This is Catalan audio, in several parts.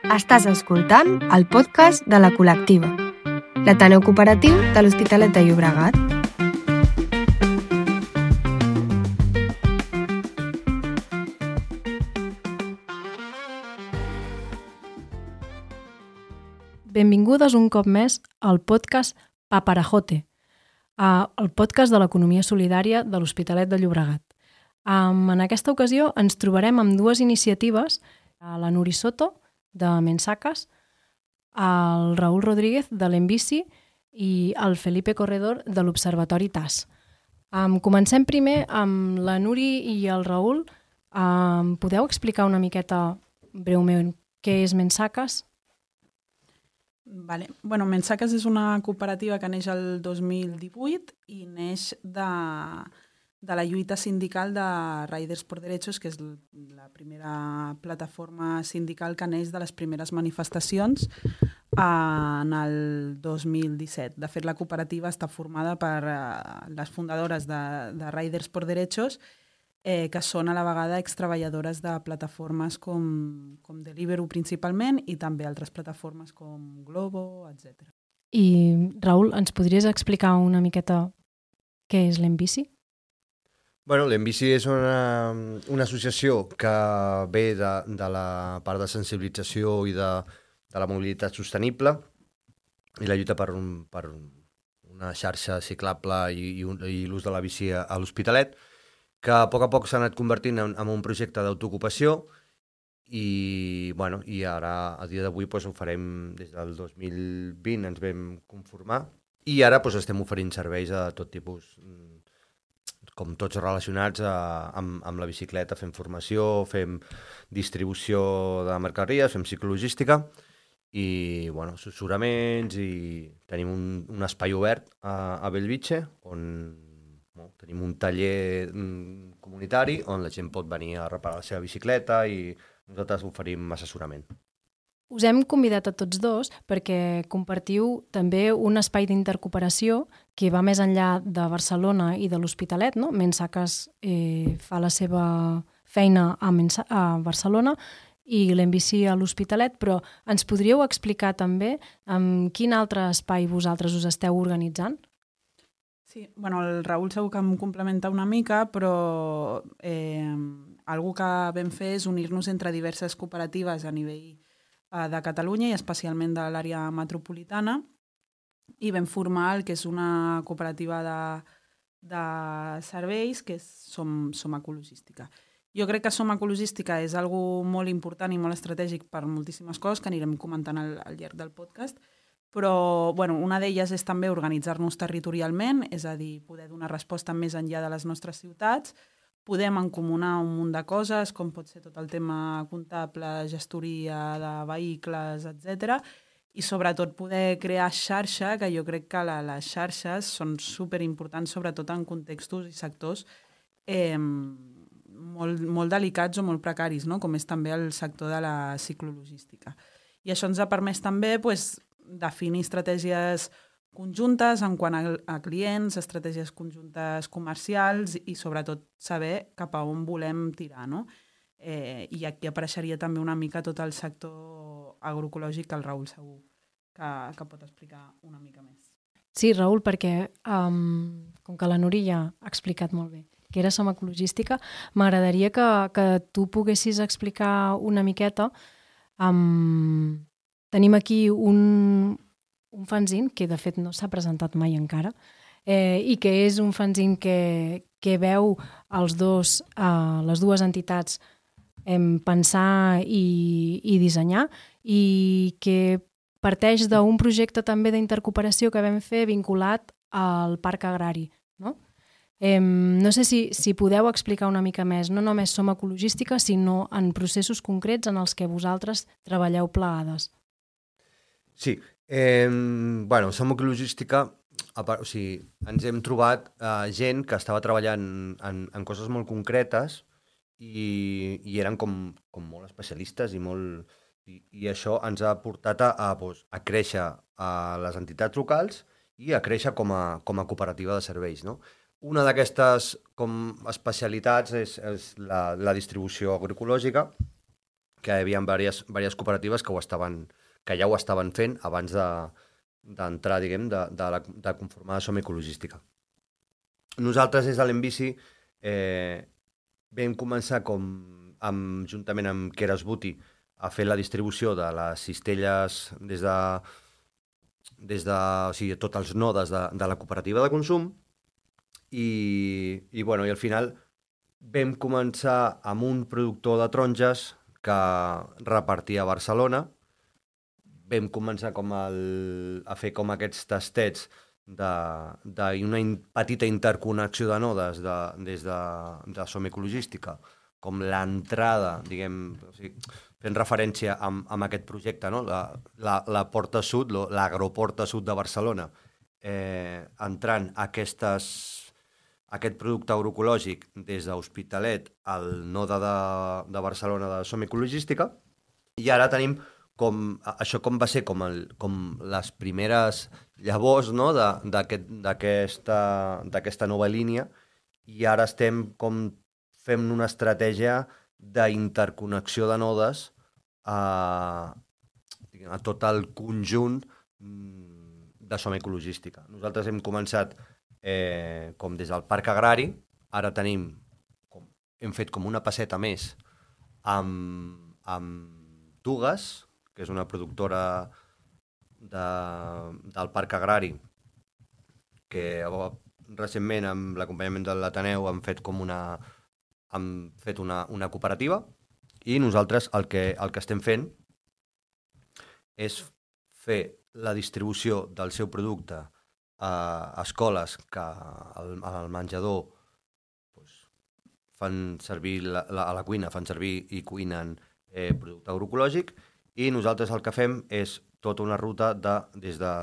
Estàs escoltant el podcast de la Col·lectiva, l'Ateneu Cooperatiu de l'Hospitalet de Llobregat. Benvingudes un cop més al podcast Paparajote, el podcast de l'economia solidària de l'Hospitalet de Llobregat. En aquesta ocasió ens trobarem amb dues iniciatives, la Nuri Soto, de Mensacas, el Raül Rodríguez, de l'Enbici, i el Felipe Corredor, de l'Observatori TAS. Comencem primer amb la Nuri i el Raül. Podeu explicar una miqueta breument què és Mensacas? Vale. Bueno, Mensacas és una cooperativa que neix el 2018 i neix de la lluita sindical de Riders por Derechos, que és la primera plataforma sindical que neix de les primeres manifestacions en el 2017. De fet, la cooperativa està formada per les fundadores de Riders por Derechos, que són a la vegada extreballadores de plataformes com Deliveroo principalment i també altres plataformes com Glovo, etc. I, Raül, ens podries explicar una miqueta què és l'Enbici? Bueno, l'Enbici és una associació que ve de la part de sensibilització i de la mobilitat sostenible i la lluita per una xarxa ciclable i l'ús de la bici a l'Hospitalet, que a poc s'ha anat convertint en un projecte d'autoocupació i ara, a dia d'avui, ho farem des del 2020, ens vam conformar, i ara estem oferint serveis a tot tipus, com tots relacionats amb la bicicleta. Fem formació, fem distribució de mercaderies, fem ciclologística i assessoraments, i tenim un espai obert a Bellvitge on tenim un taller comunitari on la gent pot venir a reparar la seva bicicleta i nosaltres oferim assessorament. Us hem convidat a tots dos perquè compartiu també un espai d'intercooperació que va més enllà de Barcelona i de l'Hospitalet, no? Mensacas fa la seva feina a Barcelona i l'Enbici a l'Hospitalet, però ens podríeu explicar també en quin altre espai vosaltres us esteu organitzant? Sí, el Raül segur que em complementa una mica, però algo que vam fer és unir-nos entre diverses cooperatives a nivell de Catalunya i especialment de l'àrea metropolitana, i vam formar el que és una cooperativa de serveis que és Som Ecologística. Jo crec que Som Ecologística és algo molt important i molt estratègic per moltíssimes coses que anirem comentant al llarg del podcast, però una d'elles és també organitzar-nos territorialment, és a dir, poder donar resposta més enllà de les nostres ciutats. Podem encomunar un munt de coses, com pot ser tot el tema comptable, gestoria de vehicles, etc. I sobretot poder crear xarxa, que jo crec que les xarxes són superimportants, sobretot en contextos i sectors molt delicats o molt precaris, no? Com és també el sector de la ciclologística. I això ens ha permès també definir estratègies conjuntes en quant a clients, estratègies conjuntes comercials i sobretot saber cap a on volem tirar, no? I aquí apareixeria també una mica tot el sector agroecològic que el Raül segur que pot explicar una mica més. Sí, Raül, perquè com que la Nuri ja ha explicat molt bé que era Som Ecologística, m'agradaria que tu poguessis explicar una miqueta. Tenim aquí un fanzine que de fet no s'ha presentat mai encara i que és un fanzine que veu les dues entitats pensar i dissenyar, i que parteix d'un projecte també d'intercooperació que vam fer vinculat al parc agrari, no? No sé si podeu explicar una mica més, no només Som Ecologística, sinó en processos concrets en els que vosaltres treballeu plegades. Sí, Som Ecologística, ens hem trobat gent que estava treballant en coses molt concretes i eren com molt especialistes i això ens ha portat a créixer a les entitats locals i a créixer com a cooperativa de serveis, no? Una d'aquestes especialitats és la distribució agroecològica, que hi havia diverses cooperatives que ja ho estaven fent abans d'entrar, diguem, de conformar Som Ecologística. Nosaltres, des de l'Enbici, vam començar juntament amb Keras Buti a fer la distribució de les cistelles des de tots els nodes de la cooperativa de consum i al final vam començar amb un productor de taronges que repartia a Barcelona. Vam començar a fer com aquests tastets d'una petita interconnexió de nodes des de Som Ecologística, com l'entrada, diguem, fent referència amb aquest projecte, no? La Porta Sud, l'Agroporta Sud de Barcelona, entrant aquest producte agroecològic des d'Hospitalet al node de Barcelona de Som Ecologística, i ara tenim això com va ser com les primeres llavors, no? d'aquesta nova línia, i ara estem com fent una estratègia d'interconnexió de nodes a tot el conjunt de Som Ecologística. Nosaltres hem començat com des del Parc Agrari, ara hem fet com una passeta més amb Tugas, que és una productora del Parc Agrari, que recentment amb l'acompanyament de l'Ateneu han fet una cooperativa, i nosaltres el que estem fent és fer la distribució del seu producte a escoles que al menjador fan servir, a la cuina fan servir i cuinen producte agroecològic, i nosaltres el que fem és tota una ruta des de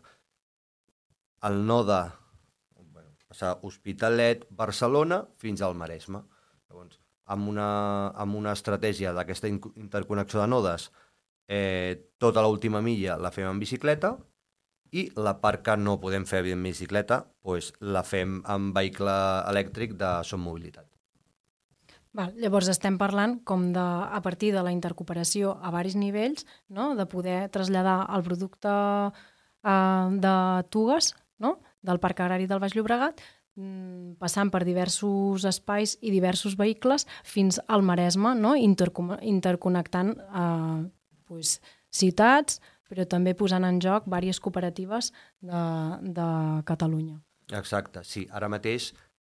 el node, passar Hospitalet, Barcelona, fins al Maresme. Llavors, amb una estratègia d'aquesta interconnexió de nodes, tota l'última milla la fem en bicicleta, i la part que no podem fer en bicicleta la fem amb vehicle elèctric de Som Mobilitat. Llavors estem parlant com a partir de la intercooperació a varis nivells, no? De poder traslladar el producte de Tugas, no? Del Parc Agrari del Baix Llobregat, passant per diversos espais i diversos vehicles fins al Maresme, no? Interconnectant ciutats, però també posant en joc diverses cooperatives de Catalunya. Exacte, sí. Ara mateix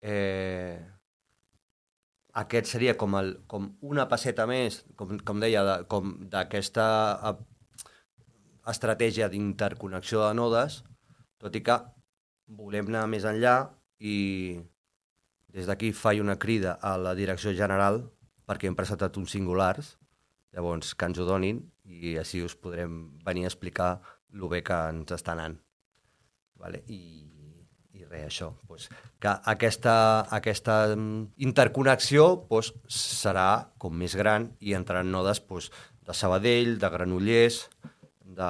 aquest seria com una passeta més, com deia, d'aquesta estratègia d'interconnexió de nodes, tot i que volem anar més enllà, i des d'aquí faig una crida a la direcció general perquè hem presentat uns singulars, llavors que ens ho donin, i així us podrem venir a explicar el bé que ens està anant. I res, això, que aquesta interconnexió serà com més gran i entraran nodes de Sabadell, de Granollers, de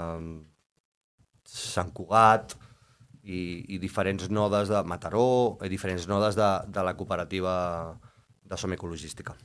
Sant Cugat i diferents nodes de Mataró, i diferents nodes de la cooperativa de Som Ecologística.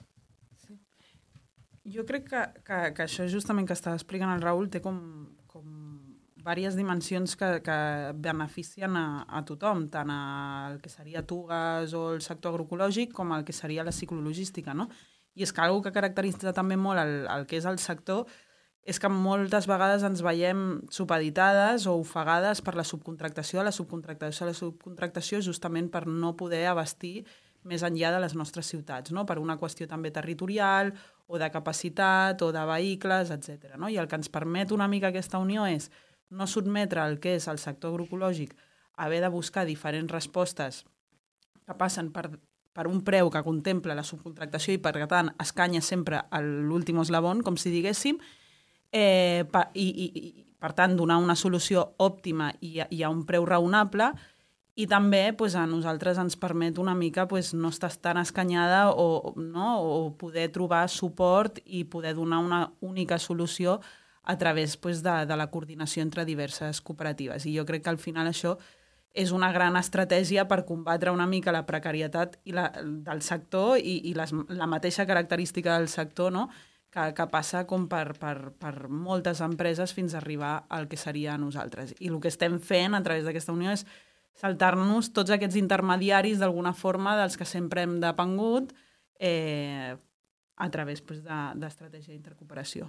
Jo crec que això justament que estava explicant el Raül té com diverses dimensions que beneficien a tothom, tant el que seria Tugas o el sector agroecològic com el que seria la ciclologística, no? I és que una cosa que caracteritza també molt el que és el sector és que moltes vegades ens veiem supeditades o ofegades per la subcontractació justament per no poder abastir més enllà de les nostres ciutats, no? Per una qüestió també territorial o de capacitat o de vehicles, etc. No? I el que ens permet una mica aquesta unió és no sotmetre el que és el sector agroecològic a haver de buscar diferents respostes que passen per un preu que contempla la subcontractació i, per tant, escanya sempre a l'últim eslabon, com si diguéssim, i per tant, donar una solució òptima i a un preu raonable, i també a nosaltres ens permet una mica no estar tan escanyada o poder trobar suport i poder donar una única solució a través de la coordinació entre diverses cooperatives. I jo crec que al final això és una gran estratègia per combatre una mica la precarietat del sector i la mateixa característica del sector, no? que passa com per moltes empreses fins a arribar al que seria a nosaltres. I el que estem fent a través d'aquesta unió és saltar-nos tots aquests intermediaris d'alguna forma dels que sempre hem depengut a través d'estratègia d'intercooperació.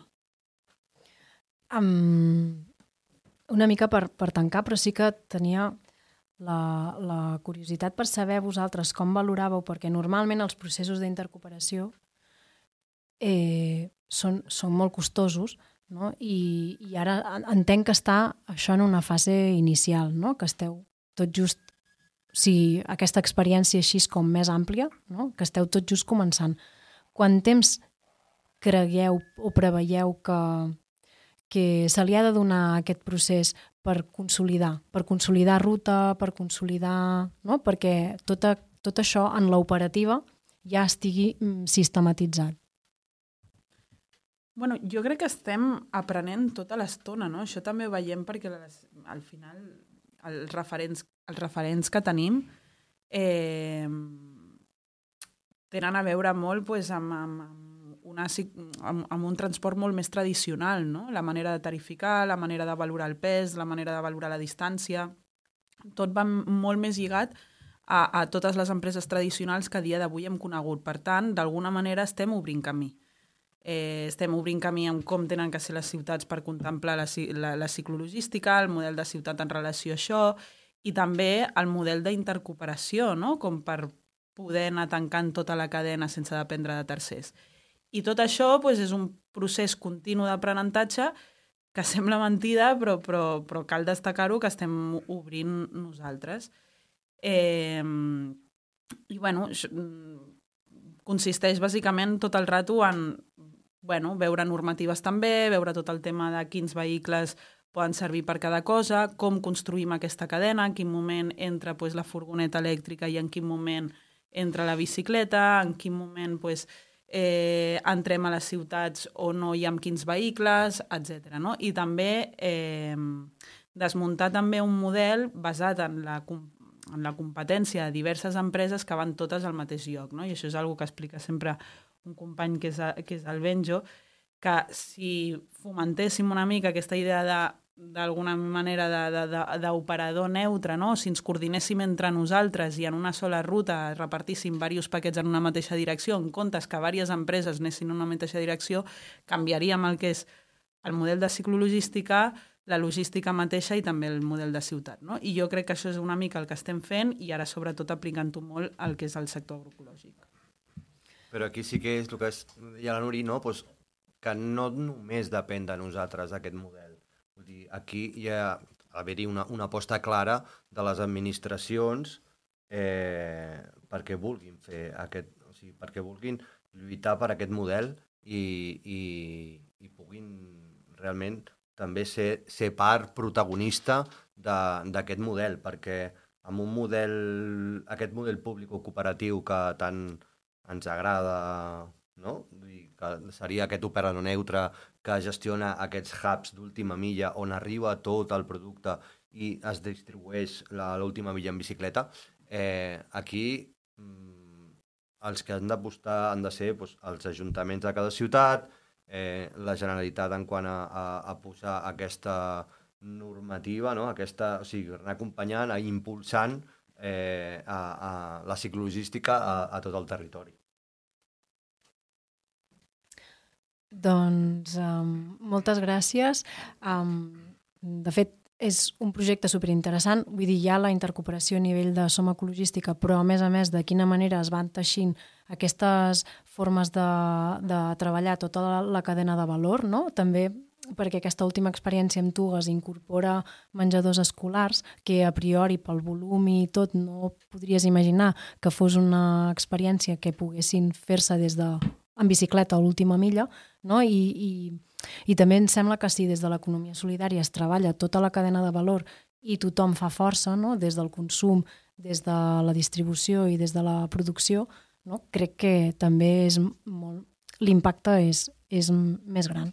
Una mica per tancar, però sí que tenia la curiositat per saber vosaltres com valoràveu, perquè normalment els processos d'intercooperació són molt costosos, no? I ara entenc que està això en una fase inicial, no? Que esteu tot just, aquesta experiència així com més àmplia, no? Que esteu tot just començant. Quant temps cregueu o preveieu que se li ha de donar aquest procés per consolidar ruta, per consolidar... No? Perquè tot això en l'operativa ja estigui sistematitzat. Bueno, jo crec que estem aprenent tota l'estona, no? Això també ho veiem perquè al final els referents que tenim tenen a veure molt amb un transport molt més tradicional, no? La manera de tarificar, la manera de valorar el pes, la manera de valorar la distància, tot va molt més lligat a totes les empreses tradicionals que a dia d'avui hem conegut. Per tant, d'alguna manera estem obrint camí. Estem obrint camí en com tenen que ser les ciutats per contemplar la ciclologística, el model de ciutat en relació a això, i també el model d'intercooperació, no? Com per poder anar tancant tota la cadena sense dependre de tercers. I tot això és un procés continu d'aprenentatge que sembla mentida, però cal destacar-ho, que estem obrint nosaltres. I, bueno, consisteix bàsicament tot el rato en veure normatives també, veure tot el tema de quins vehicles poden servir per cada cosa, com construïm aquesta cadena, en quin moment entra la furgoneta elèctrica i en quin moment entra la bicicleta, en quin moment entrem a les ciutats o no i amb quins vehicles, etc. No? I també desmuntar també un model basat en la competència de diverses empreses que van totes al mateix lloc. No? I això és una cosa que explica sempre un company que és el Benjo, que si fomentéssim una mica aquesta idea d'alguna manera d'operador neutre, no? Si ens coordinéssim entre nosaltres i en una sola ruta repartíssim diversos paquets en una mateixa direcció, en comptes que diverses empreses anessin en una mateixa direcció, canviaríem el que és el model de ciclologística, la logística mateixa i també el model de ciutat. No? I jo crec que això és una mica el que estem fent i ara sobretot aplicant-ho molt al que és el sector agroecològic. Però aquí sí que és el que deia la Nuri, no? Pues que no només depèn de nosaltres aquest model. Vull dir, aquí hi ha d'haver-hi una aposta clara de les administracions perquè vulguin fer aquest, o sigui, perquè vulguin lluitar per aquest model i puguin realment també ser part protagonista d'aquest model, perquè amb aquest model públic o cooperatiu que tant ens agrada, no? Vull dir, que seria aquest operador neutre que gestiona aquests hubs d'última milla on arriba tot el producte i es distribueix l'última milla en bicicleta. Aquí els que han d'apostar han de ser els ajuntaments de cada ciutat, la Generalitat en quant a posar aquesta normativa, no? O sigui, anar acompanyant, impulsant a la ciclologística a tot el territori. Doncs moltes gràcies. De fet, és un projecte superinteressant. Vull dir, hi ha la intercooperació a nivell de Som Ecologística, però a més, de quina manera es van teixint aquestes formes de treballar tota la cadena de valor, no? També perquè aquesta última experiència amb Tugues incorpora menjadors escolars que a priori pel volum i tot no podries imaginar que fos una experiència que poguessin fer-se en bicicleta a l'última milla, no? I també em sembla que si des de l'economia solidària es treballa tota la cadena de valor i tothom fa força, no? Des del consum, des de la distribució i des de la producció, no? Crec que també l'impacte és més gran.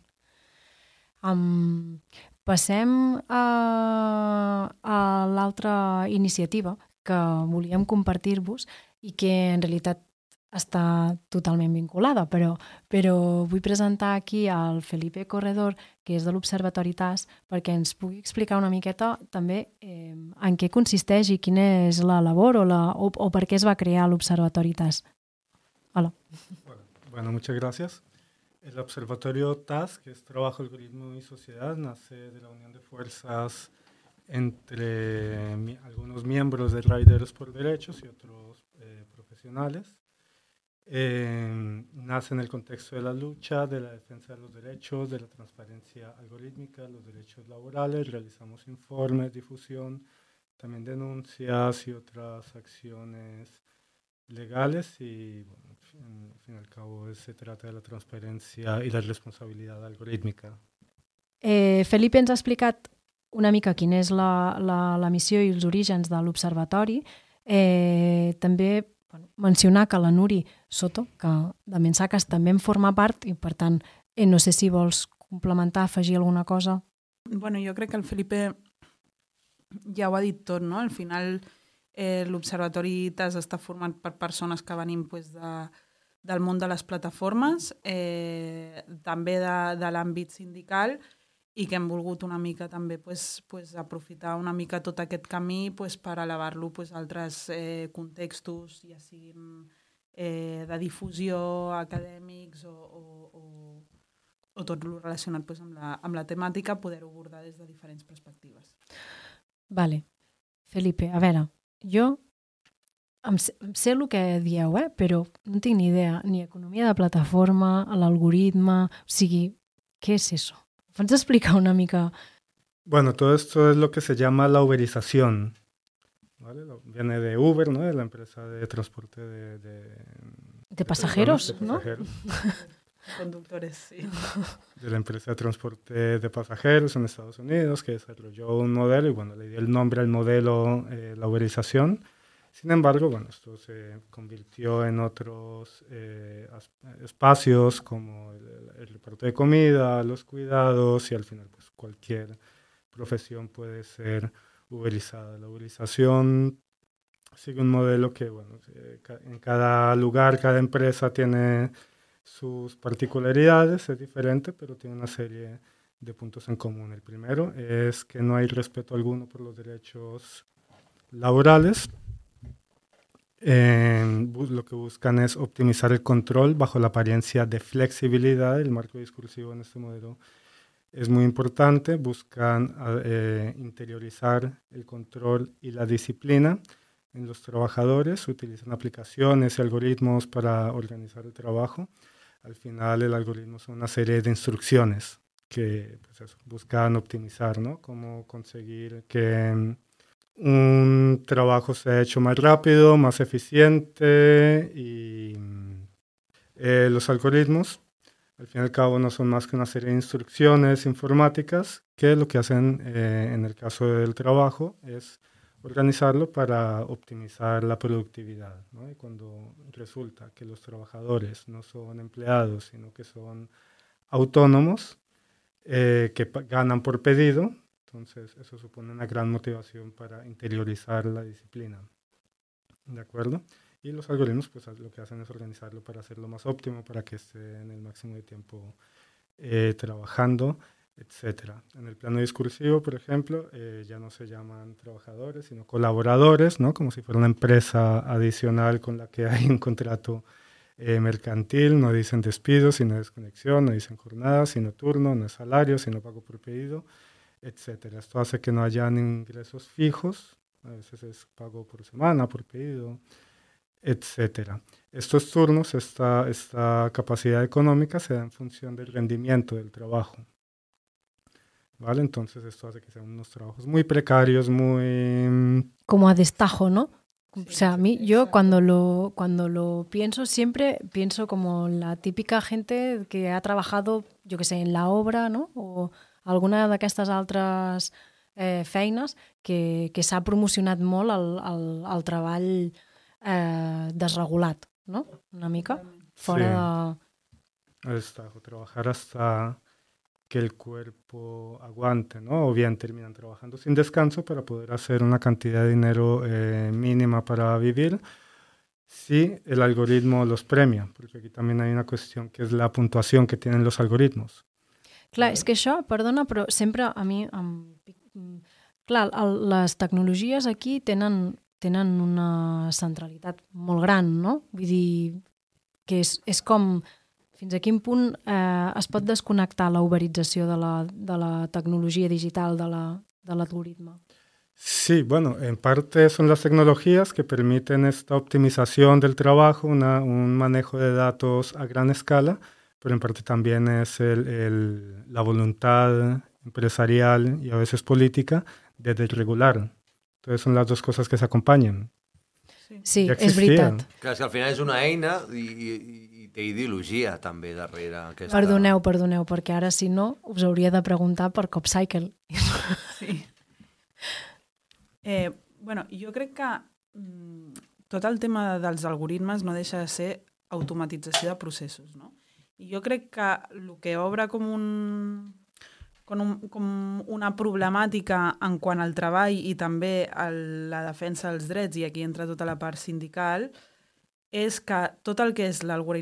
Passem a l'altra iniciativa que volíem compartir-vos i que en realitat està totalment vinculada, però vull presentar aquí al Felipe Corredor, que és de l'Observatori TAS, perquè ens pugui explicar una miqueta també en què consisteix i quina és la labor o per què es va crear l'Observatori TAS. Hola. Bueno, muchas gracias. El Observatorio TAS, que es Trabajo, Algoritmo y Sociedad, nace de la unión de fuerzas entre algunos miembros de Riders por Derechos y otros profesionales. Nace en el contexto de la lucha, de la defensa de los derechos, de la transparencia algorítmica, los derechos laborales. Realizamos informes, difusión, también denuncias y otras acciones legales y, bueno, al fin y al cabo se trata de la transparencia y la responsabilidad algorítmica. Felipe ens ha explicat una mica quina és la missió i els orígens de l'Observatori. També mencionar que la Nuri Soto, que de Mensacas també en forma part i, per tant, no sé si vols complementar, afegir alguna cosa. Bueno, jo crec que el Felipe ja ho ha dit tot, no? Al final l'Observatori TAS està format per persones que venim del món de les plataformes, també de l'àmbit sindical, i que hem volgut una mica també aprofitar una mica tot aquest camí per elevar-lo a altres contextos, ja siguin de difusió, acadèmics o tot el relacionat amb la temàtica, poder-ho abordar des de diferents perspectives. Vale. Felipe, a veure, jo em sé el que dieu, però no tinc ni idea, ni economia de plataforma, l'algoritme, o sigui, què és això? ¿Puedes explicar una mica? Bueno, todo esto es lo que se llama la uberización, ¿vale? Viene de Uber, ¿no? De la empresa de transporte de pasajeros, ¿no? Conductores, sí. De la empresa de transporte de pasajeros en Estados Unidos, que desarrolló un modelo y, bueno, le dio el nombre al modelo, la uberización. Sin embargo, bueno, esto se convirtió en otros espacios como el reparto de comida, los cuidados y al final pues cualquier profesión puede ser uberizada. La uberización sigue un modelo que, bueno, en cada lugar, cada empresa tiene sus particularidades, es diferente, pero tiene una serie de puntos en común. El primero es que no hay respeto alguno por los derechos laborales. Lo que buscan es optimizar el control bajo la apariencia de flexibilidad. El marco discursivo en este modelo es muy importante. Buscan interiorizar el control y la disciplina en los trabajadores. Utilizan aplicaciones y algoritmos para organizar el trabajo. Al final el algoritmo son una serie de instrucciones que buscan optimizar, ¿no? Cómo conseguir que un trabajo sea hecho más rápido, más eficiente y los algoritmos, al fin y al cabo, no son más que una serie de instrucciones informáticas que lo que hacen en el caso del trabajo es organizarlo para optimizar la productividad, ¿no? Y cuando resulta que los trabajadores no son empleados, sino que son autónomos, que ganan por pedido, entonces, eso supone una gran motivación para interiorizar la disciplina. ¿De acuerdo? Y los algoritmos, pues, lo que hacen es organizarlo para hacerlo más óptimo, para que esté en el máximo de tiempo trabajando, etc. En el plano discursivo, por ejemplo, ya no se llaman trabajadores, sino colaboradores, ¿no? Como si fuera una empresa adicional con la que hay un contrato mercantil. No dicen despido, sino desconexión, no dicen jornada, sino turno, no es salario, sino pago por pedido, etcétera. Esto hace que no hayan ingresos fijos, a veces es pago por semana, por pedido, etcétera. Estos turnos, esta capacidad económica se da en función del rendimiento del trabajo, ¿vale? Entonces esto hace que sean unos trabajos muy precarios, muy... Como a destajo, ¿no? Sí, o sea, a mí, yo cuando lo pienso, siempre pienso como la típica gente que ha trabajado, yo que sé, en la obra, ¿no? O alguna d'aquestes altres feines que s'ha promocionat molt el treball desregulat, ¿no? Una mica, fora de... Destajo, trabajar hasta que el cuerpo aguante, ¿no? O bien terminan trabajando sin descanso para poder hacer una cantidad de dinero mínima para vivir, si el algoritmo los premia, porque aquí también hay una cuestión que es la puntuación que tienen los algoritmos. Clar, és que això, perdona, però sempre a mi... Clar, les tecnologies aquí tenen una centralitat molt gran, no? Vull dir que és com fins a quin punt es pot desconnectar la uberització de la tecnologia digital, de l'algoritme. Sí, bueno, en parte son las tecnologías que permiten esta optimización del trabajo, un manejo de datos a gran escala, pero en parte también es la voluntad empresarial y a veces política de desregular. Entonces son las dos cosas que se acompañan. Sí, Ja és veritat. Clar, és que al final és una eina i té ideologia també darrere. Aquesta... Perdoneu, perquè ara si no us hauria de preguntar per CopCycle. Sí. Bueno, jo crec que tot el tema dels algoritmes no deixa de ser automatització de processos, no? I jo crec que el que obre com una problemàtica en quant al treball i també a la defensa dels drets, i aquí entra tota la part sindical, és que tot el que és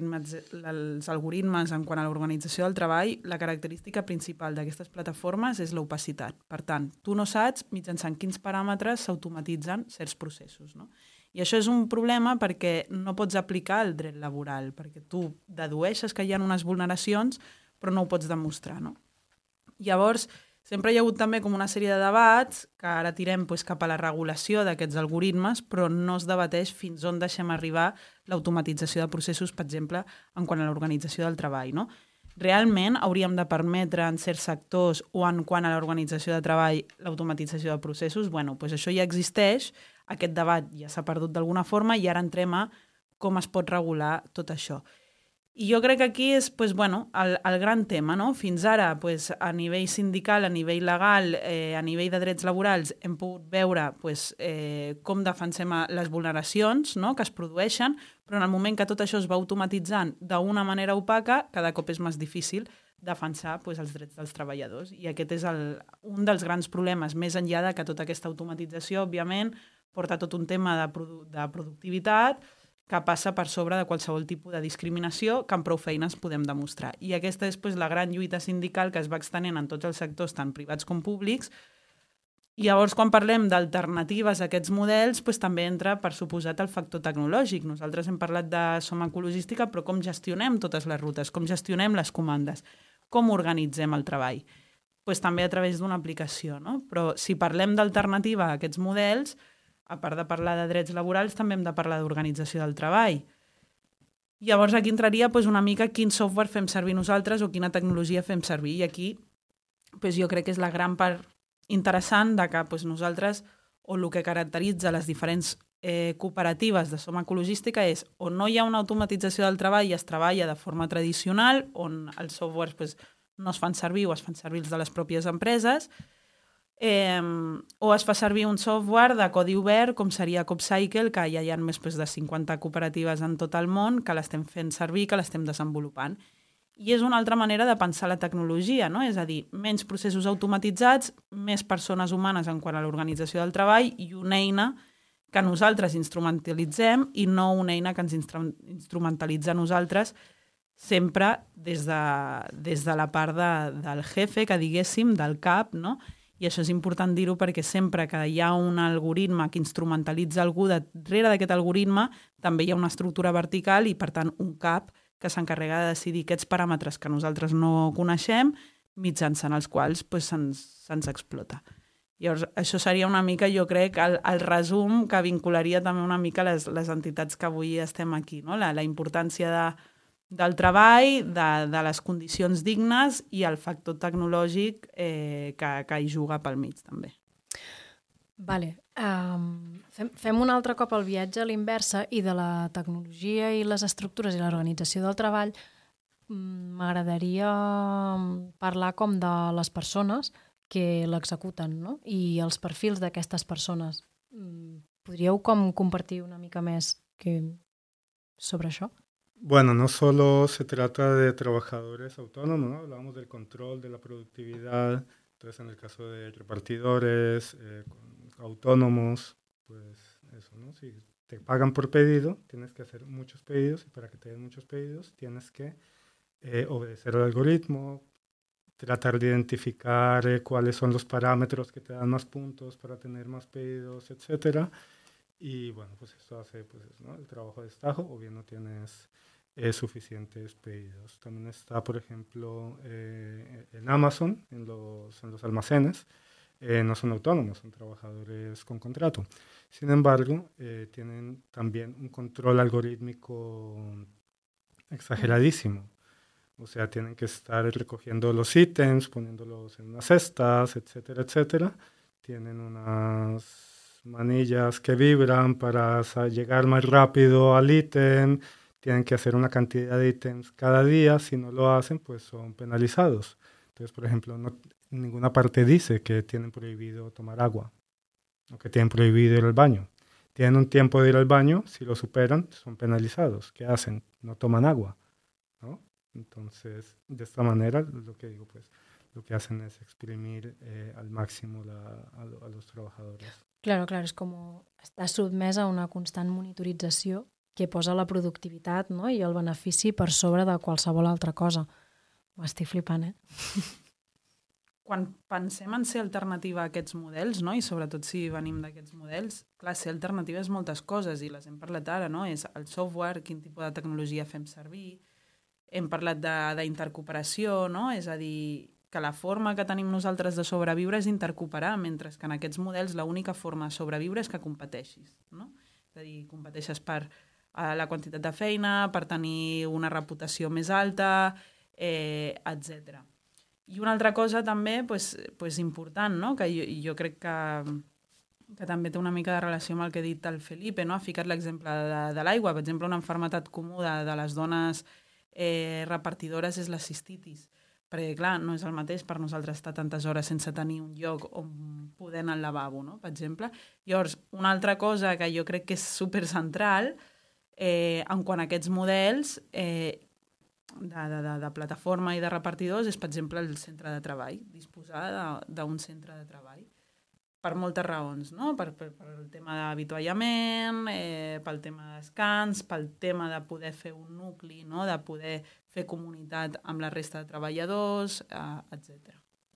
els algoritmes en quant a l'organització del treball, la característica principal d'aquestes plataformes és l'opacitat. Per tant, tu no saps mitjançant quins paràmetres s'automatitzen certs processos, no? I això és un problema perquè no pots aplicar el dret laboral, perquè tu dedueixes que hi ha unes vulneracions però no ho pots demostrar, no? Llavors, sempre hi ha hagut també com una sèrie de debats que ara tirem cap a la regulació d'aquests algoritmes, però no es debateix fins on deixem arribar l'automatització de processos, per exemple, en quant a l'organització del treball, no? Realment hauríem de permetre en certs sectors o en quant a l'organització de treball l'automatització de processos? Bueno, doncs això ja existeix, aquest debat ja s'ha perdut d'alguna forma i ara entrem a com es pot regular tot això. I jo crec que aquí és el gran tema, no? Fins ara, a nivell sindical, a nivell legal, a nivell de drets laborals, hem pogut veure com defensem les vulneracions, no?, que es produeixen, però en el moment que tot això es va automatitzant d'una manera opaca, cada cop és més difícil defensar els drets dels treballadors. I aquest és un dels grans problemes, més enllà de que tota aquesta automatització, òbviament, porta tot un tema de productivitat, que passa per sobre de qualsevol tipus de discriminació que amb prou feines podem demostrar. I aquesta és la gran lluita sindical que es va extenent en tots els sectors, tant privats com públics. I llavors, quan parlem d'alternatives a aquests models, també entra, per suposat, el factor tecnològic. Nosaltres hem parlat de Som Ecologística, però com gestionem totes les rutes, com gestionem les comandes, com organitzem el treball? També a través d'una aplicació, no? Però si parlem d'alternativa a aquests models, a part de parlar de drets laborals, també hem de parlar d'organització del treball. Llavors aquí entraria una mica quin software fem servir nosaltres o quina tecnologia fem servir. I aquí jo crec que és la gran part interessant de que nosaltres, o el que caracteritza les diferents cooperatives de Som Ecologística és o no hi ha una automatització del treball i es treballa de forma tradicional, on els softwares no es fan servir o es fan servir els de les pròpies empreses, o es fa servir un software de codi obert com seria CopCycle, que ja hi ha més de 50 cooperatives en tot el món que l'estem fent servir, que l'estem desenvolupant. I és una altra manera de pensar la tecnologia, no? És a dir, menys processos automatitzats, més persones humanes en quant a l'organització del treball i una eina que nosaltres instrumentalitzem i no una eina que ens instrumentalitza a nosaltres sempre des de la part del jefe, que diguéssim, del cap, no? I això és important dir-ho perquè sempre que hi ha un algoritme que instrumentalitza algú, darrere d'aquest algoritme també hi ha una estructura vertical i, per tant, un cap que s'encarrega de decidir aquests paràmetres que nosaltres no coneixem, mitjançant els quals se'ns explota. Llavors, això seria una mica, jo crec, el resum que vincularia també una mica les entitats que avui estem aquí, no? La importància del treball, de les condicions dignes i el factor tecnològic que hi juga pel mig, també. Vale. Fem un altre cop el viatge a l'inversa i de la tecnologia i les estructures i l'organització del treball. M'agradaria parlar com de les persones que l'executen, no? I els perfils d'aquestes persones. Podríeu compartir una mica més sobre això? Bueno, no solo se trata de trabajadores autónomos, ¿no? Hablábamos del control de la productividad, entonces en el caso de repartidores, autónomos, pues eso, ¿no? Si te pagan por pedido, tienes que hacer muchos pedidos y para que te den muchos pedidos tienes que obedecer al algoritmo, tratar de identificar cuáles son los parámetros que te dan más puntos para tener más pedidos, etcétera. Y bueno, pues esto hace pues, ¿no? el trabajo de destajo, o bien no tienes suficientes pedidos. También está, por ejemplo, en Amazon, en los almacenes, no son autónomos, son trabajadores con contrato. Sin embargo, tienen también un control algorítmico exageradísimo. O sea, tienen que estar recogiendo los ítems, poniéndolos en unas cestas, etcétera, etcétera. Tienen unas manillas que vibran para llegar más rápido al ítem. Tienen que hacer una cantidad de ítems cada día. Si no lo hacen, pues son penalizados. Entonces, por ejemplo, en ninguna parte dice que tienen prohibido tomar agua o que tienen prohibido ir al baño. Tienen un tiempo de ir al baño. Si lo superan, son penalizados. ¿Qué hacen? No toman agua, ¿no? Entonces, de esta manera, lo que digo, pues, lo que hacen es exprimir al máximo a los trabajadores. Claro, és com estar sotmès a una constant monitorització que posa la productivitat, no? I el benefici per sobre de qualsevol altra cosa. M'estic flipant, Quan pensem en ser alternativa a aquests models, no? I sobretot si venim d'aquests models, clar, ser alternativa és moltes coses i les hem parlat ara, no? És el software, quin tipus de tecnologia fem servir. Hem parlat d'intercooperació, no? És a dir, que la forma que tenim nosaltres de sobreviure és intercooperar, mentre que en aquests models l'única forma de sobreviure és que competeixis, no? És a dir, competeixes per la quantitat de feina, per tenir una reputació més alta, etc. I una altra cosa també pues important, no? Que jo crec que també té una mica de relació amb el que ha dit el Felipe, no? Ha ficat l'exemple de l'aigua. Per exemple, una malaltia comú de les dones repartidores és la cistitis, perquè clar, no és el mateix per nosaltres estar tantes hores sense tenir un lloc on poder anar al lavabo, no? Per exemple. Llavors, una altra cosa que jo crec que és supercentral en quant a aquests models de plataforma i de repartidors és, per exemple, el centre de treball, disposar d'un centre de treball. Per moltes raons, no? Per el tema d'avituallament, pel tema de descans, pel tema de poder fer un nucli, no? De poder fer comunitat amb la resta de treballadors, etc.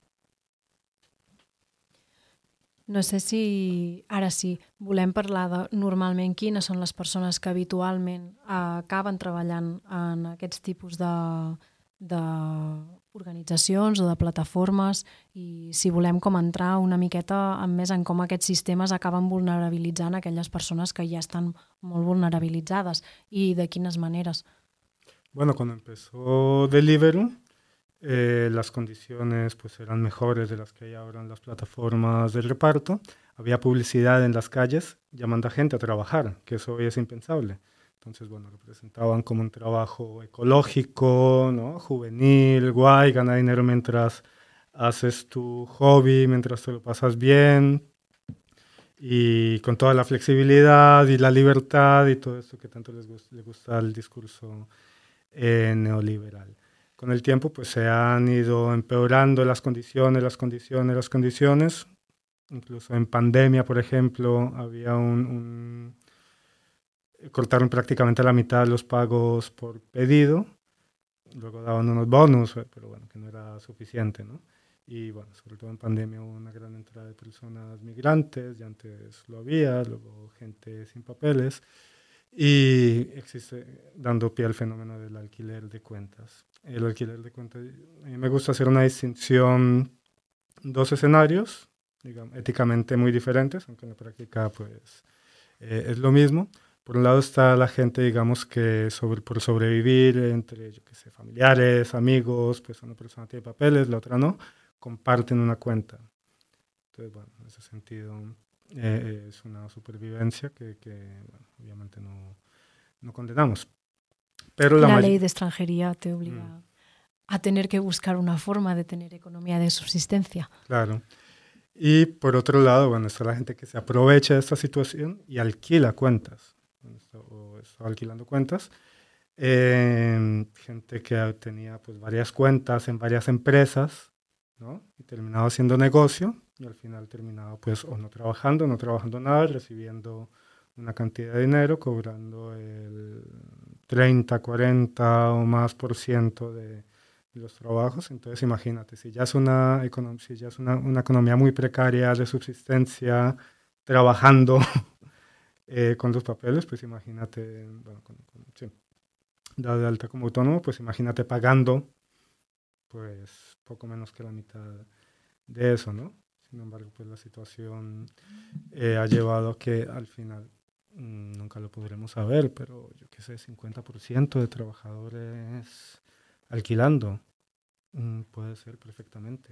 No sé si, ara sí, volem parlar de normalment quines són les persones que habitualment acaben treballant en aquests tipus d'organitzacions o de plataformes i si volem com entrar una miqueta més en com aquests sistemes acaben vulnerabilitzant aquelles persones que ja estan molt vulnerabilitzades i de quines maneres. Bueno, cuando empezó Deliveroo, las condiciones pues eran mejores de las que hay ahora en las plataformas de reparto. Había publicidad en las calles llamando a gente a trabajar, que eso hoy es impensable. Entonces, bueno, lo presentaban como un trabajo ecológico, ¿no? Juvenil, guay, ganar dinero mientras haces tu hobby, mientras te lo pasas bien, y con toda la flexibilidad y la libertad y todo esto que tanto les gusta el discurso neoliberal. Con el tiempo pues se han ido empeorando las condiciones. Incluso en pandemia, por ejemplo, había cortaron prácticamente la mitad de los pagos por pedido. Luego daban unos bonus, pero bueno, que no era suficiente, ¿no? Y bueno, sobre todo en pandemia hubo una gran entrada de personas migrantes, ya antes lo había, luego gente sin papeles. Y existe dando pie al fenómeno del alquiler de cuentas. El alquiler de cuentas, a mí me gusta hacer una distinción, dos escenarios, digamos, éticamente muy diferentes, aunque en la práctica pues es lo mismo. Por un lado está la gente, digamos, que por sobrevivir entre, yo qué sé, familiares, amigos, pues una persona tiene papeles, la otra no, comparten una cuenta. Entonces, bueno, en ese sentido es una supervivencia que bueno, obviamente no condenamos. Pero la ley de extranjería te obliga a tener que buscar una forma de tener economía de subsistencia. Claro. Y por otro lado, bueno, está la gente que se aprovecha de esta situación y alquila cuentas. O está alquilando cuentas. Gente que tenía pues varias cuentas en varias empresas, ¿no? Y terminaba haciendo negocio y al final terminaba pues o no trabajando nada, recibiendo una cantidad de dinero cobrando el 30, 40 o más por ciento de los trabajos. Entonces imagínate, si ya es una economía muy precaria de subsistencia, trabajando con los papeles, pues imagínate, bueno, sí, dado de alta como autónomo, pues imagínate pagando pues poco menos que la mitad de eso, ¿no? Sin embargo, pues la situación ha llevado a que al final nunca lo podremos saber, pero yo qué sé, 50% de trabajadores alquilando puede ser perfectamente.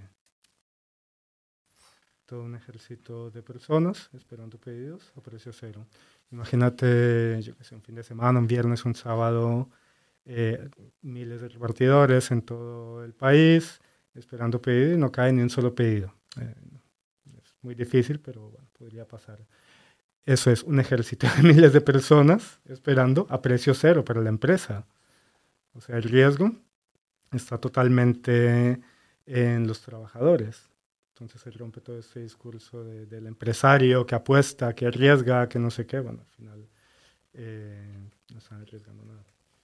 Todo un ejército de personas esperando pedidos a precio cero. Imagínate, yo qué sé, un fin de semana, un viernes, un sábado, miles de repartidores en todo el país esperando pedido y no cae ni un solo pedido. Es muy difícil, pero bueno, podría pasar. Eso es un ejército de miles de personas esperando a precio cero para la empresa. O sea, el riesgo está totalmente en los trabajadores. Entonces se rompe todo este discurso del empresario que apuesta, que arriesga, que no sé qué. Bueno, al final no están arriesgando nada.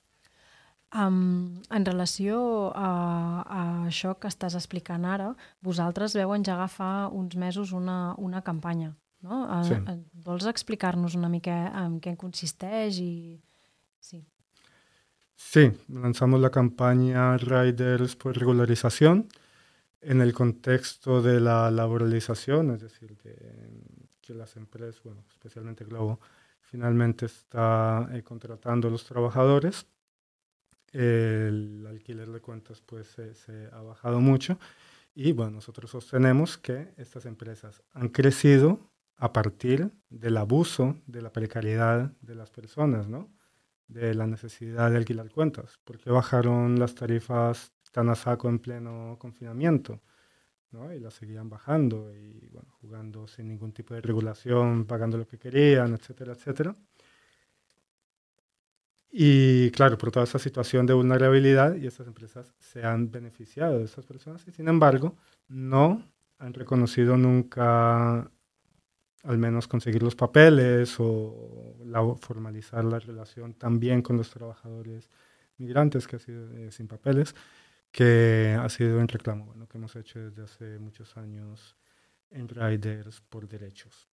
En relació a això que estàs explicant ara, vosaltres veu engegar fa uns mesos una campanya, no? Sí. Vols explicar-nos una mica en què consisteix? Sí. Sí, lanzamos la campaña Riders por Regularización en el contexto de la laboralización, es decir, que las empresas, bueno, especialmente Globo, finalmente está contratando a los trabajadores. El alquiler de cuentas pues se ha bajado mucho y bueno, nosotros sostenemos que estas empresas han crecido a partir del abuso de la precariedad de las personas, ¿no? De la necesidad de alquilar cuentas, porque bajaron las tarifas tan a saco en pleno confinamiento, ¿no? Y las seguían bajando y bueno, jugando sin ningún tipo de regulación, pagando lo que querían, etcétera, etcétera. Y claro, por toda esa situación de vulnerabilidad, y estas empresas se han beneficiado de estas personas y sin embargo no han reconocido nunca al menos conseguir los papeles o formalizar la relación también con los trabajadores migrantes que ha sido sin papeles, que ha sido un reclamo bueno, que hemos hecho desde hace muchos años en Riders por Derechos.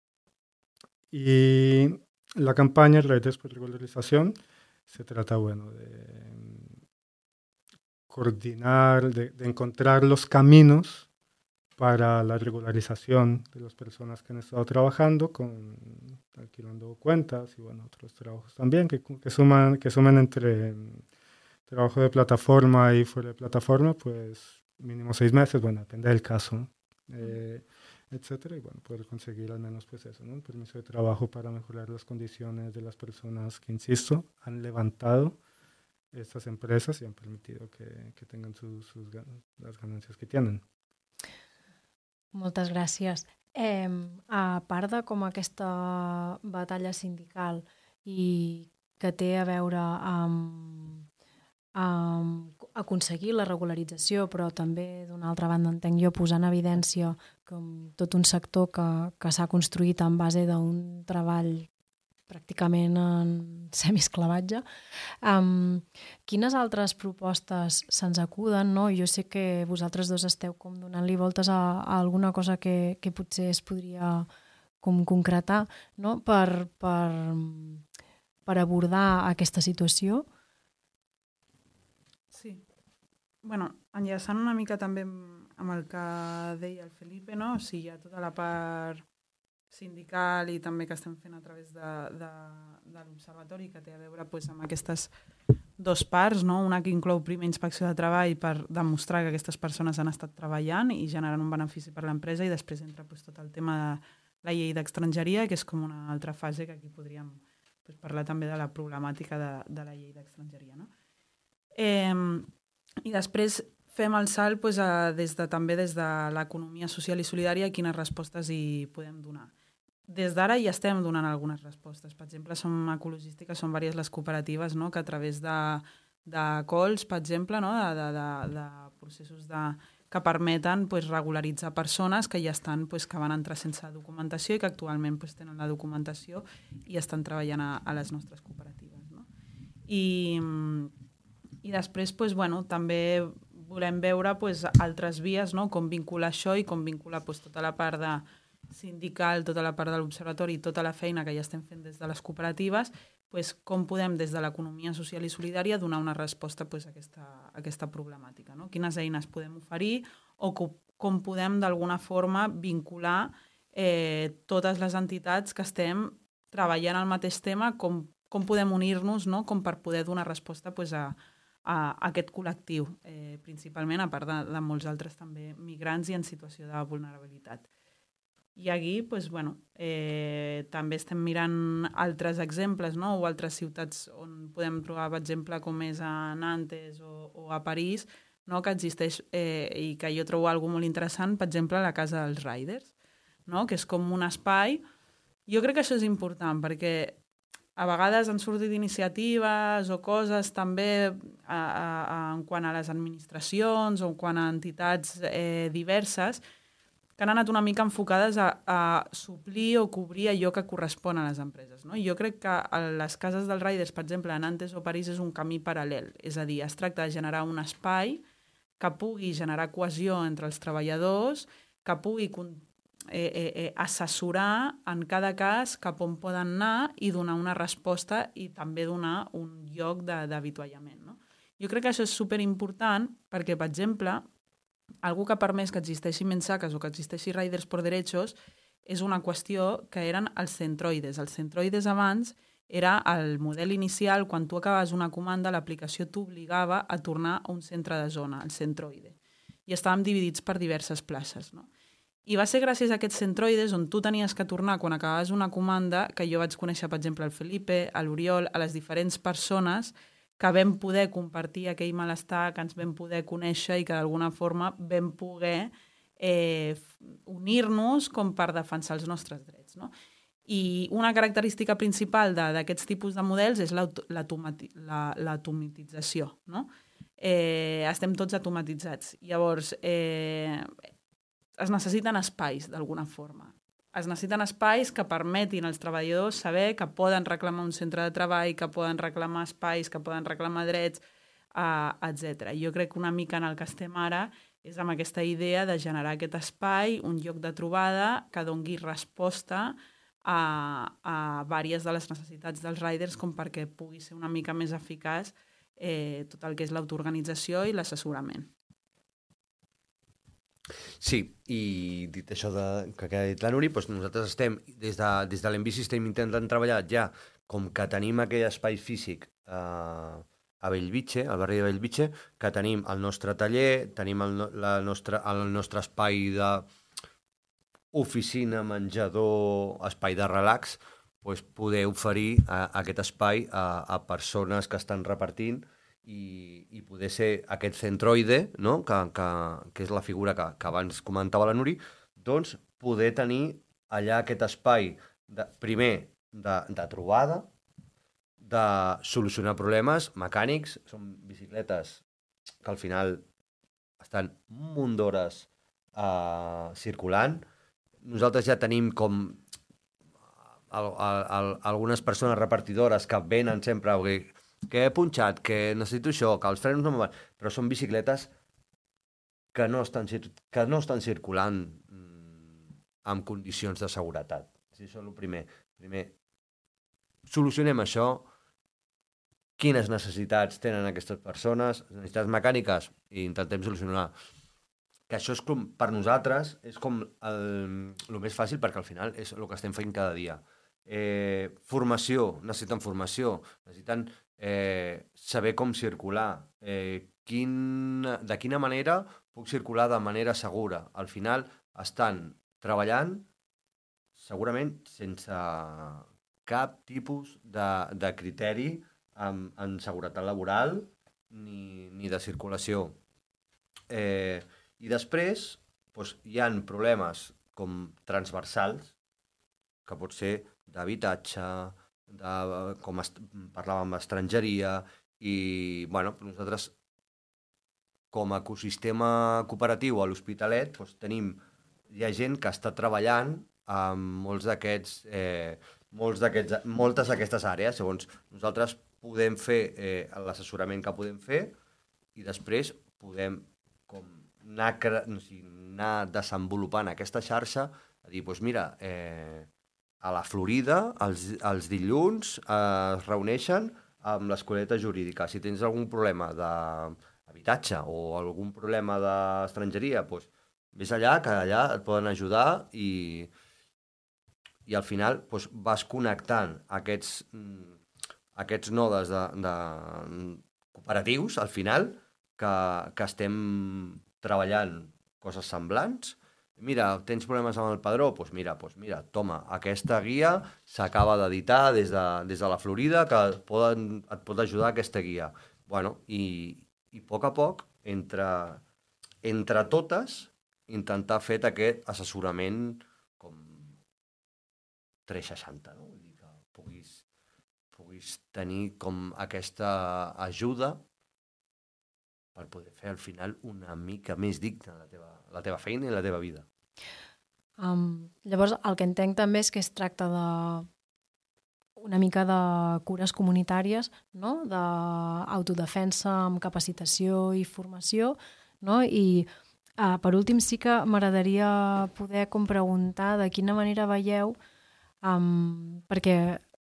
Y la campaña Riders por Regularización se trata, bueno, de coordinar, de encontrar los caminos para la regularización de las personas que han estado trabajando, alquilando cuentas y, bueno, otros trabajos también que suman entre trabajo de plataforma y fuera de plataforma, pues mínimo 6 meses, bueno, depende del caso, etcétera, y bueno, poder conseguir al menos pues eso, ¿no? Un permiso de trabajo para mejorar las condiciones de las personas que, insisto, han levantado estas empresas y han permitido que tengan las ganancias que tienen. Moltes gràcies. A part de com aquesta batalla sindical i que té a veure amb aconseguir la regularització, però també, d'una altra banda, entenc jo, posar en evidència com tot un sector que s'ha construït en base d'un treball pràcticament en semiesclavatge. Quines altres propostes se'ns acuden? No? Jo sé que vosaltres dos esteu com donant-li voltes a alguna cosa que potser es podria com concretar, no? per abordar aquesta situació. Sí. Bueno, enllaçant una mica també amb el que deia el Felipe, no? O sigui, hi ha tota la part sindical i també que estem fent a través de l'Observatori, que té a veure pues, amb aquestes dues parts, no? Una que inclou primer inspecció de treball per demostrar que aquestes persones han estat treballant i generant un benefici per l'empresa, i després entra pues, tot el tema de la llei d'estrangeria, que és com una altra fase que aquí podríem pues, parlar també de la problemàtica de la llei d'estrangeria, no? I després fem el salt pues, també des de l'economia social i solidària, quines respostes hi podem donar. Des d'ara ja estem donant algunes respostes. Per exemple, som ecologístiques, són diverses les cooperatives, no? Que a través de cols, per exemple, no? de processos que permeten regularitzar persones que ja estan, que van entrar sense documentació i que actualment tenen la documentació i estan treballant a les nostres cooperatives. No? I després també volem veure altres vies, no? Com vincular això i com vincular tota la part de sindical, tota la part de l'observatori i tota la feina que ja estem fent des de les cooperatives, com podem des de l'economia social i solidària donar una resposta a aquesta problemàtica. No? Quines eines podem oferir o com podem d'alguna forma vincular totes les entitats que estem treballant al mateix tema, com podem unir-nos, no? Com per poder donar resposta a aquest col·lectiu, principalment, a part de molts altres també migrants i en situació de vulnerabilitat. I aquí també estem mirant altres exemples, no? O altres ciutats on podem trobar, per exemple, com és a Nantes o a París, no? Que existeix i que jo trobo alguna molt interessant, per exemple, la Casa dels Riders, no? Que és com un espai. Jo crec que això és important perquè a vegades han sortit iniciatives o coses també en quant a les administracions o en quant a entitats diverses que han anat una mica enfocades a suplir o cobrir allò que correspon a les empreses. No? I jo crec que les cases dels riders, per exemple, a Nantes o París, és un camí paral·lel. És a dir, es tracta de generar un espai que pugui generar cohesió entre els treballadors, que pugui assessorar en cada cas cap on poden anar i donar una resposta i també donar un lloc d'avituallament. No? Jo crec que això és superimportant perquè, per exemple, algú que ha permès que existeixi Mensaques o que existeixi Riders por Derechos és una qüestió que eren els centroides. Els centroides abans era el model inicial, quan tu acabaves una comanda, l'aplicació t'obligava a tornar a un centre de zona, el centroide. I estàvem dividits per diverses places. No? I va ser gràcies a aquests centroides on tu tenies que tornar quan acabaves una comanda que jo vaig conèixer, per exemple, el Felipe, a l'Oriol, a les diferents persones que vam poder compartir aquell malestar, que ens vam poder conèixer i que d'alguna forma vam poder unir-nos com per defensar els nostres drets. No? I una característica principal d'aquests tipus de models és l'automatització. No? Estem tots automatitzats. Llavors, es necessiten espais, d'alguna forma. Es necessiten espais que permetin als treballadors saber que poden reclamar un centre de treball, que poden reclamar espais, que poden reclamar drets, etc. Jo crec que una mica en el que estem ara és amb aquesta idea de generar aquest espai, un lloc de trobada que dongui resposta a diverses de les necessitats dels riders com perquè pugui ser una mica més eficaç tot el que és l'autoorganització i l'assessorament. Sí, i dit això que ha dit la Nuri, doncs nosaltres estem, des de l'Envici estem intentant treballar ja com que tenim aquell espai físic a Bellvitge, al barri de Bellvitge, que tenim el nostre taller, tenim el nostre espai d'oficina, menjador, espai de relax, doncs poder oferir aquest espai a persones que estan repartint i poder ser aquest centroide, no? que és la figura que abans comentava la Nuri, doncs poder tenir allà aquest espai, primer, de trobada, de solucionar problemes mecànics. Són bicicletes que al final estan un munt d'hores circulant. Nosaltres ja tenim com algunes persones repartidores que venen sempre que he punxat, que necessito això, que els frens no me van... Però són bicicletes que no estan circulant en condicions de seguretat. Això és el primer. Primer, solucionem això. Quines necessitats tenen aquestes persones? Necessitats mecàniques? I intentem solucionar. Que això és com, per nosaltres, és com el més fàcil perquè al final és el que estem fent cada dia. Formació, necessiten formació, necessiten saber com circular, de quina manera puc circular de manera segura. Al final estan treballant segurament sense cap tipus de criteri en seguretat laboral ni de circulació. I després hi ha problemes com transversals, que pot ser d'habitatge, com parlàvem, estrangeria, i nosaltres com a ecosistema cooperatiu a l'Hospitalet doncs hi ha gent que està treballant amb moltes d'aquestes àrees. Segons nosaltres podem fer l'assessorament que podem fer i després podem com anar desenvolupant aquesta xarxa, a dir, doncs mira, a la Florida els dilluns es reuneixen amb l'escoleta jurídica. Si tens algun problema d'habitatge o algun problema d'estrangeria, doncs vés allà, que allà et poden ajudar i al final doncs, vas connectant aquests nodes de cooperatius, al final, que estem treballant coses semblants. Mira, tens problemes amb el padró? Doncs mira, toma, aquesta guia s'acaba d'editar des de la Florida, que et pot ajudar aquesta guia. Bueno, i a poc, entre totes, intentar fer aquest assessorament com 360, no? Vull dir que puguis tenir com aquesta ajuda per poder fer al final una mica més digna la teva feina i la teva vida. Llavors, el que entenc també és que es tracta una mica de cures comunitàries, no? D'autodefensa amb capacitació i formació, no? I per últim sí que m'agradaria poder preguntar de quina manera veieu, perquè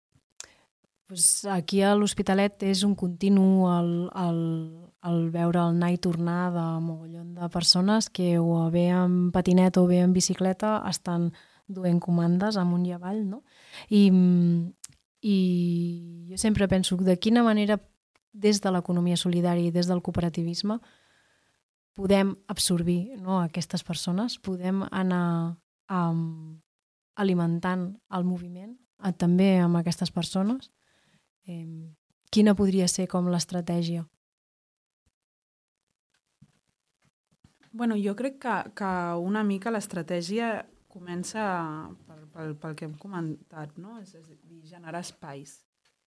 aquí a l'Hospitalet és un continu el veure el anar i tornar de mogollon de persones que o bé en patinet o bé en bicicleta estan duent comandes amunt i avall, no? I jo sempre penso de quina manera des de l'economia solidària i des del cooperativisme podem absorbir, no, aquestes persones, podem anar alimentant el moviment també amb aquestes persones. Quina podria ser com l'estratègia? Bueno, jo crec que una mica l'estratègia comença pel que hem comentat, no? És a dir, generar espais.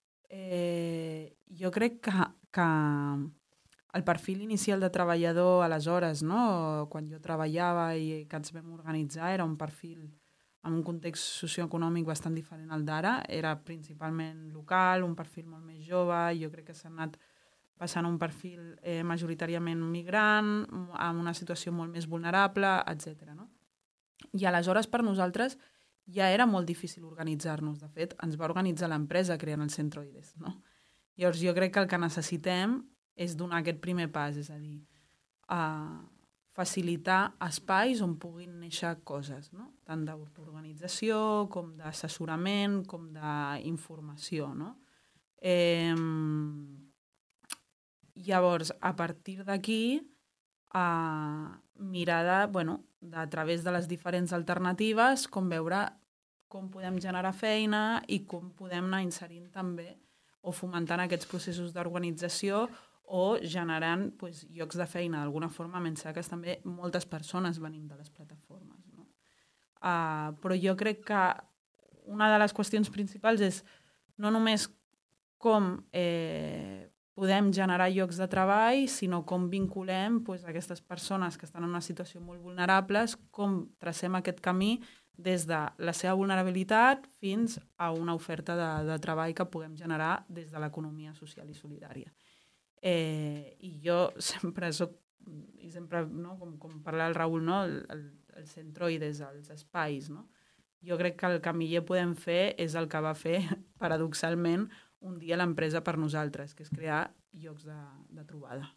Jo crec que el perfil inicial de treballador aleshores, no? Quan jo treballava i que ens vam organitzar, era un perfil en un context socioeconòmic bastant diferent al d'ara. Era principalment local, un perfil molt més jove. Jo crec que s'ha anat passant a un perfil majoritàriament migrant, amb una situació molt més vulnerable, etc. No? I aleshores per nosaltres ja era molt difícil organitzar-nos. De fet, ens va organitzar l'empresa creant el Centroides. No? Llavors jo crec que el que necessitem és donar aquest primer pas, és a dir, facilitar espais on puguin néixer coses, no? Tant d'autoorganització com d'assessorament, com d'informació. No? Llavors, a partir d'aquí, mirar a través de les diferents alternatives, com veure com podem generar feina i com podem anar inserint també o fomentant aquests processos d'organització o generant llocs de feina d'alguna forma, menys que també moltes persones venim de les plataformes. No? Però jo crec que una de les qüestions principals és no només com podem generar llocs de treball, sinó com vinculem aquestes persones que estan en una situació molt vulnerables, com tracem aquest camí des de la seva vulnerabilitat fins a una oferta de treball que puguem generar des de l'economia social i solidària. I jo sempre soc, no? com parla el Raül, no? el Centroides, els espais. No? Jo crec que el que millor podem fer és el que va fer, paradoxalment, un dia l'empresa per nosaltres, que és crear llocs de trobada.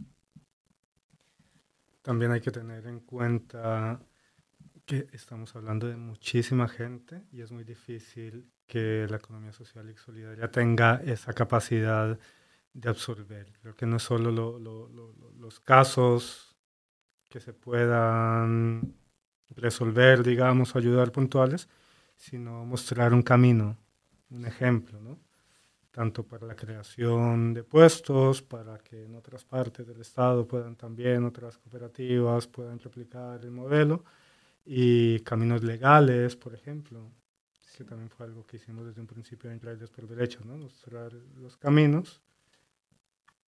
También hay que tener en cuenta que estamos hablando de muchísima gente y es muy difícil que la economía social y solidaria tenga esa capacidad de absorber. Creo que no es solo los casos que se puedan resolver, digamos, o ayudar puntuales, sino mostrar un camino, un ejemplo, ¿no? Tanto para la creación de puestos, para que en otras partes del Estado puedan también, otras cooperativas puedan replicar el modelo, y caminos legales, por ejemplo, que también fue algo que hicimos desde un principio en Riders por Derechos, ¿no? Mostrar los caminos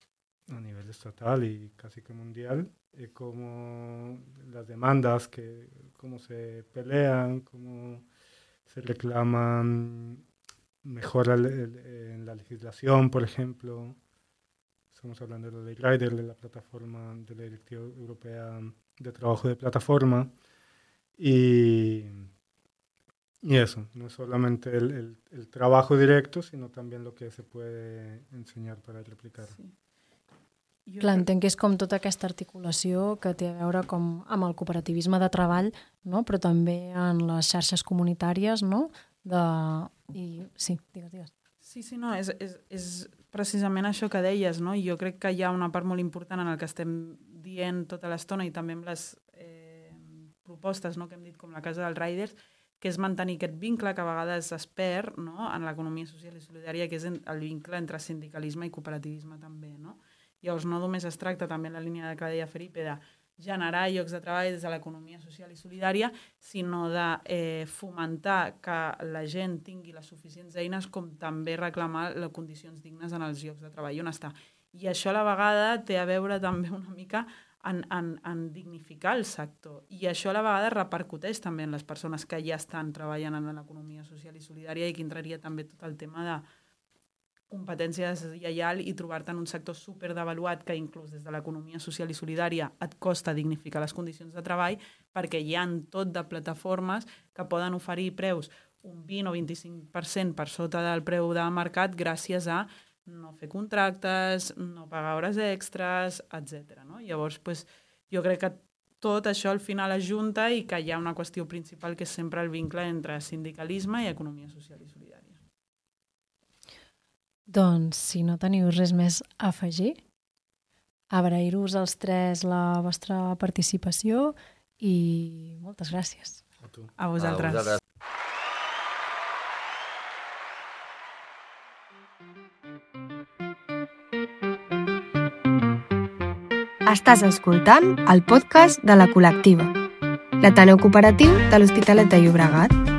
a nivel estatal y casi que mundial, cómo las demandas, cómo se pelean, cómo se reclaman mejora en la legislación, por ejemplo. Estamos hablando de la ley Rider, de la plataforma, de la Directiva Europea de Trabajo de Plataforma. Y eso, no es solamente el trabajo directo, sinó també el que se puede ensenyar per a replicar. Sí. Clar, entenc que és com tota aquesta articulació que té a veure com amb el cooperativisme de treball, no? Però també en les xarxes comunitàries, no? Sí, digues. Sí, no, és precisament això que deies, no? Jo crec que hi ha una part molt important en el que estem dient tota l'estona i també amb les propostes, no?, que hem dit com la Casa dels Riders, que és mantenir aquest vincle que a vegades es perd, no?, en l'economia social i solidària, que és el vincle entre sindicalisme i cooperativisme també, no? Llavors no només es tracta també en la línia que deia Felipe de generar llocs de treball des de l'economia social i solidària, sinó de fomentar que la gent tingui les suficients eines com també reclamar les condicions dignes en els llocs de treball on està. I això a la vegada té a veure també una mica en dignificar el sector. I això a la vegada repercuteix també en les persones que ja estan treballant en l'economia social i solidària i que entraria també tot el tema de competència deslleial i trobar-te en un sector superdevaluat que inclús des de l'economia social i solidària et costa dignificar les condicions de treball perquè hi ha tot de plataformes que poden oferir preus un 20 o 25% per sota del preu de mercat gràcies a no fer contractes, no pagar hores extres, etc. No? Llavors, jo crec que tot això al final ajunta i que hi ha una qüestió principal que és sempre el vincle entre sindicalisme i economia social i solidària. Doncs, si no teniu res més a afegir, agrair-vos als tres la vostra participació i moltes gràcies. A tu. A vosaltres. Estàs escoltant el podcast de la Col·lectiva, l'Ateneu Cooperatiu de l'Hospitalet de Llobregat.